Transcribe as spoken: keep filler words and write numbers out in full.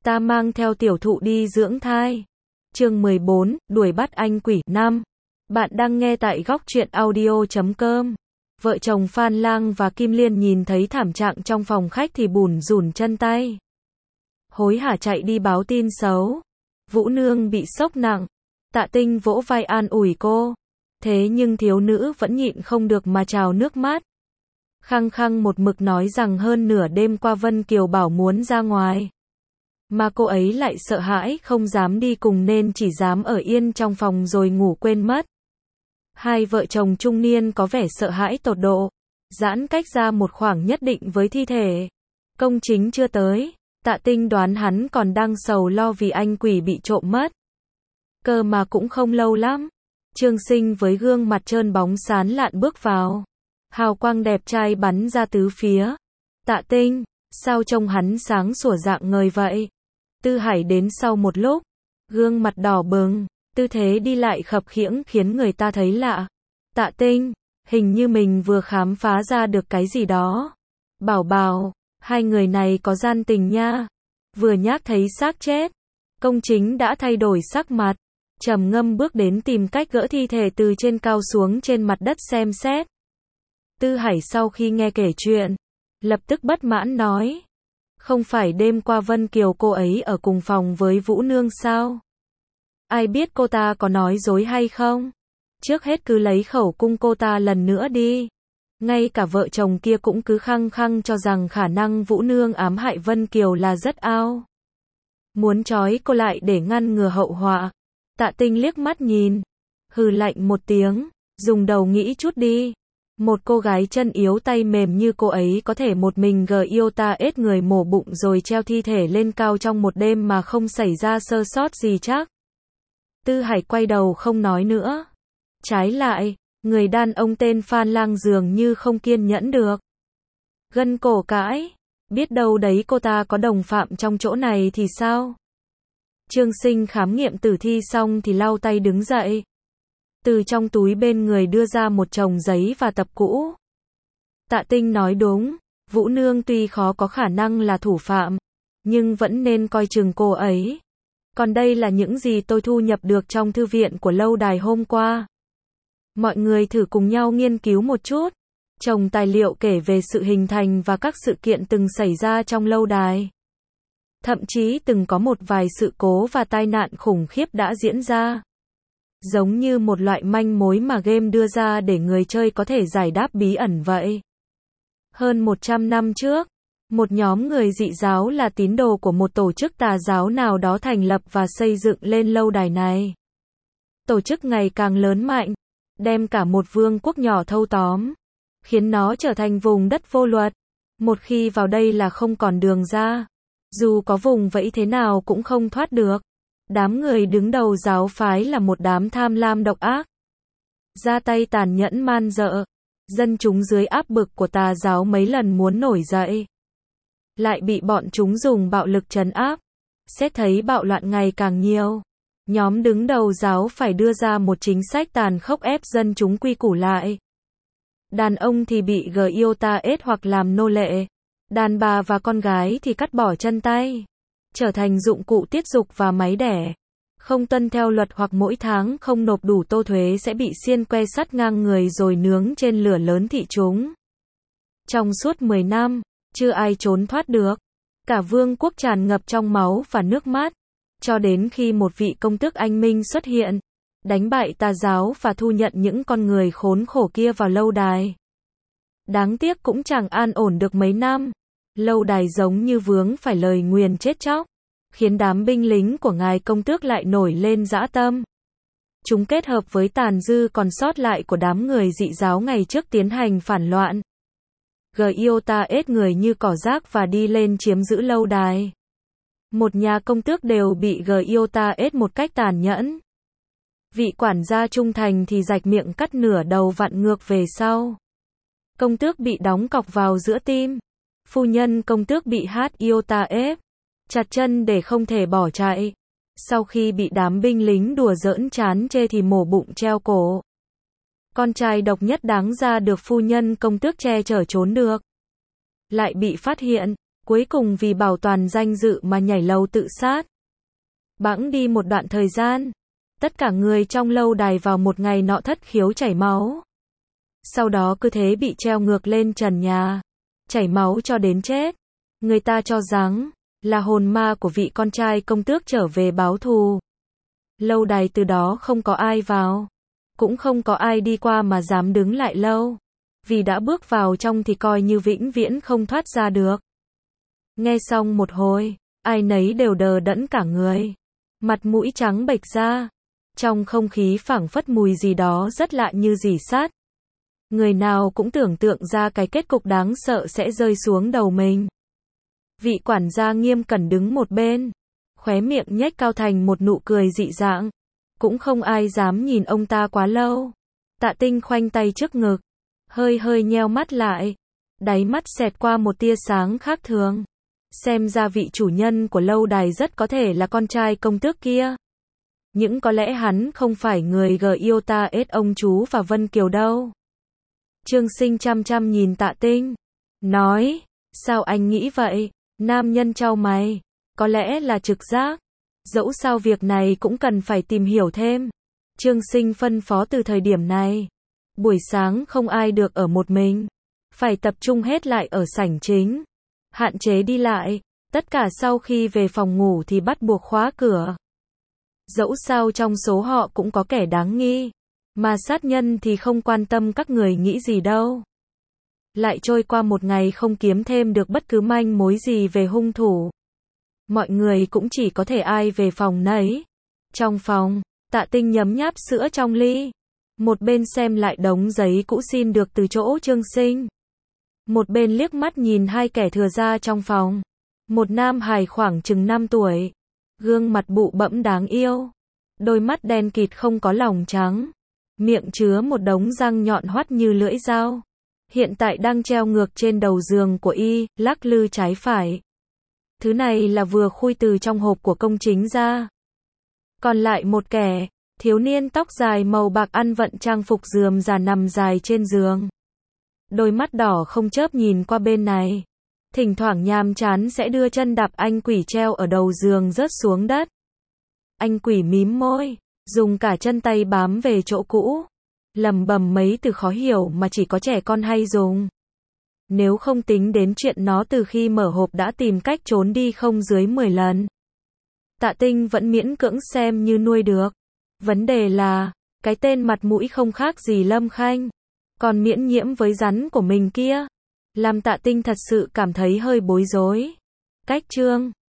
Ta mang theo tiểu thụ đi dưỡng thai. Chương mười bốn, đuổi bắt anh quỷ. Năm. Bạn đang nghe tại góc truyện audio chấm com. Vợ chồng Phan Lang và Kim Liên nhìn thấy thảm trạng trong phòng khách thì bủn rủn chân tay. Hối hả chạy đi báo tin xấu. Vũ Nương bị sốc nặng. Tạ Tinh vỗ vai an ủi cô. Thế nhưng thiếu nữ vẫn nhịn không được mà trào nước mắt. Khăng khăng một mực nói rằng hơn nửa đêm qua Vân Kiều bảo muốn ra ngoài. Mà cô ấy lại sợ hãi không dám đi cùng nên chỉ dám ở yên trong phòng rồi ngủ quên mất. Hai vợ chồng trung niên có vẻ sợ hãi tột độ. Giãn cách ra một khoảng nhất định với thi thể. Công chính chưa tới. Tạ Tinh đoán hắn còn đang sầu lo vì anh quỷ bị trộm mất. Cơ mà cũng không lâu lắm. Trương Sinh với gương mặt trơn bóng sán lạn bước vào. Hào quang đẹp trai bắn ra tứ phía. Tạ Tinh, sao trông hắn sáng sủa dạng ngời vậy? Tư Hải đến sau một lúc. Gương mặt đỏ bừng, tư thế đi lại khập khiễng khiến người ta thấy lạ. Tạ Tinh, hình như mình vừa khám phá ra được cái gì đó. Bảo bảo, hai người này có gian tình nha. Vừa nhắc thấy xác chết. Công chính đã thay đổi sắc mặt. Trầm ngâm bước đến tìm cách gỡ thi thể từ trên cao xuống trên mặt đất xem xét. Tư Hải sau khi nghe kể chuyện, lập tức bất mãn nói. Không phải đêm qua Vân Kiều cô ấy ở cùng phòng với Vũ Nương sao? Ai biết cô ta có nói dối hay không? Trước hết cứ lấy khẩu cung cô ta lần nữa đi. Ngay cả vợ chồng kia cũng cứ khăng khăng cho rằng khả năng Vũ Nương ám hại Vân Kiều là rất ao. Muốn trói cô lại để ngăn ngừa hậu họa. Tạ Tinh liếc mắt nhìn. Hừ lạnh một tiếng. Dùng đầu nghĩ chút đi. Một cô gái chân yếu tay mềm như cô ấy có thể một mình gờ yêu ta ết người mổ bụng rồi treo thi thể lên cao trong một đêm mà không xảy ra sơ sót gì chắc. Tư Hải quay đầu không nói nữa. Trái lại, người đàn ông tên Phan Lang dường như không kiên nhẫn được. Gân cổ cãi. Biết đâu đấy cô ta có đồng phạm trong chỗ này thì sao? Trương Sinh khám nghiệm tử thi xong thì lau tay đứng dậy. Từ trong túi bên người đưa ra một chồng giấy và tập cũ. Tạ Tinh nói đúng, Vũ Nương tuy khó có khả năng là thủ phạm, nhưng vẫn nên coi chừng cô ấy. Còn đây là những gì tôi thu nhập được trong thư viện của lâu đài hôm qua. Mọi người thử cùng nhau nghiên cứu một chút. Chồng tài liệu kể về sự hình thành và các sự kiện từng xảy ra trong lâu đài. Thậm chí từng có một vài sự cố và tai nạn khủng khiếp đã diễn ra. Giống như một loại manh mối mà game đưa ra để người chơi có thể giải đáp bí ẩn vậy. Hơn một trăm năm trước, một nhóm người dị giáo là tín đồ của một tổ chức tà giáo nào đó thành lập và xây dựng lên lâu đài này. Tổ chức ngày càng lớn mạnh, đem cả một vương quốc nhỏ thâu tóm, khiến nó trở thành vùng đất vô luật. Một khi vào đây là không còn đường ra. Dù có vùng vẫy thế nào cũng không thoát được. Đám người đứng đầu giáo phái là một đám tham lam độc ác. Ra tay tàn nhẫn man dợ. Dân chúng dưới áp bức của tà giáo mấy lần muốn nổi dậy. Lại bị bọn chúng dùng bạo lực trấn áp. Xét thấy bạo loạn ngày càng nhiều. Nhóm đứng đầu giáo phải đưa ra một chính sách tàn khốc ép dân chúng quy củ lại. Đàn ông thì bị gờ yêu ta ết hoặc làm nô lệ. Đàn bà và con gái thì cắt bỏ chân tay. Trở thành dụng cụ tiết dục và máy đẻ. Không tuân theo luật hoặc mỗi tháng không nộp đủ tô thuế sẽ bị xiên que sắt ngang người rồi nướng trên lửa lớn thị chúng. Trong suốt mười năm, chưa ai trốn thoát được. Cả vương quốc tràn ngập trong máu và nước mắt. Cho đến khi một vị công tước anh minh xuất hiện. Đánh bại tà giáo và thu nhận những con người khốn khổ kia vào lâu đài. Đáng tiếc cũng chẳng an ổn được mấy năm. Lâu đài giống như vướng phải lời nguyền chết chóc, khiến đám binh lính của ngài công tước lại nổi lên dã tâm. Chúng kết hợp với tàn dư còn sót lại của đám người dị giáo ngày trước tiến hành phản loạn. Gờ yêu ta ết người như cỏ rác và đi lên chiếm giữ lâu đài. Một nhà công tước đều bị gờ yêu ta ết một cách tàn nhẫn. Vị quản gia trung thành thì rạch miệng cắt nửa đầu vặn ngược về sau. Công tước bị đóng cọc vào giữa tim. Phu nhân công tước bị hát yêu ta ép, chặt chân để không thể bỏ chạy. Sau khi bị đám binh lính đùa giỡn chán chê thì mổ bụng treo cổ. Con trai độc nhất đáng ra được phu nhân công tước che chở trốn được. Lại bị phát hiện, cuối cùng vì bảo toàn danh dự mà nhảy lầu tự sát. Bẵng đi một đoạn thời gian, tất cả người trong lâu đài vào một ngày nọ thất khiếu chảy máu. Sau đó cứ thế bị treo ngược lên trần nhà, chảy máu cho đến chết. Người ta cho rằng là hồn ma của vị con trai công tước trở về báo thù. Lâu đài từ đó không có ai vào, cũng không có ai đi qua mà dám đứng lại lâu, vì đã bước vào trong thì coi như vĩnh viễn không thoát ra được. Nghe xong một hồi, ai nấy đều đờ đẫn cả người, mặt mũi trắng bệch ra, trong không khí phảng phất mùi gì đó rất lạ như rỉ sắt. Người nào cũng tưởng tượng ra cái kết cục đáng sợ sẽ rơi xuống đầu mình. Vị quản gia nghiêm cẩn đứng một bên, khóe miệng nhếch cao thành một nụ cười dị dạng, cũng không ai dám nhìn ông ta quá lâu. Tạ Tinh khoanh tay trước ngực, hơi hơi nheo mắt lại, đáy mắt xẹt qua một tia sáng khác thường. Xem ra vị chủ nhân của lâu đài rất có thể là con trai công tước kia. Nhưng có lẽ hắn không phải người gờ yêu ta ết ông chú và Vân Kiều đâu. Trương Sinh chăm chăm nhìn Tạ Tinh, nói, sao anh nghĩ vậy? Nam nhân chau mày, có lẽ là trực giác. Dẫu sao việc này cũng cần phải tìm hiểu thêm. Trương Sinh phân phó từ thời điểm này, buổi sáng không ai được ở một mình, phải tập trung hết lại ở sảnh chính, hạn chế đi lại, tất cả sau khi về phòng ngủ thì bắt buộc khóa cửa. Dẫu sao trong số họ cũng có kẻ đáng nghi, mà sát nhân thì không quan tâm các người nghĩ gì đâu. Lại trôi qua một ngày không kiếm thêm được bất cứ manh mối gì về hung thủ. Mọi người cũng chỉ có thể ai về phòng nấy. Trong phòng, Tạ Tinh nhấm nháp sữa trong ly, một bên xem lại đống giấy cũ xin được từ chỗ Trương Sinh, một bên liếc mắt nhìn hai kẻ thừa ra trong phòng. Một nam hài khoảng chừng năm tuổi, gương mặt bụ bẫm đáng yêu, đôi mắt đen kịt không có lòng trắng, miệng chứa một đống răng nhọn hoắt như lưỡi dao. Hiện tại đang treo ngược trên đầu giường của y, lắc lư trái phải. Thứ này là vừa khui từ trong hộp của công chính ra. Còn lại một kẻ, thiếu niên tóc dài màu bạc ăn vận trang phục rườm rà nằm dài trên giường. Đôi mắt đỏ không chớp nhìn qua bên này. Thỉnh thoảng nhàm chán sẽ đưa chân đạp anh quỷ treo ở đầu giường rớt xuống đất. Anh quỷ mím môi, dùng cả chân tay bám về chỗ cũ, lẩm bẩm mấy từ khó hiểu mà chỉ có trẻ con hay dùng. Nếu không tính đến chuyện nó từ khi mở hộp đã tìm cách trốn đi không dưới mười lần. Tạ Tinh vẫn miễn cưỡng xem như nuôi được. Vấn đề là, cái tên mặt mũi không khác gì Lâm Khanh, còn miễn nhiễm với rắn của mình kia, làm Tạ Tinh thật sự cảm thấy hơi bối rối. Cách chương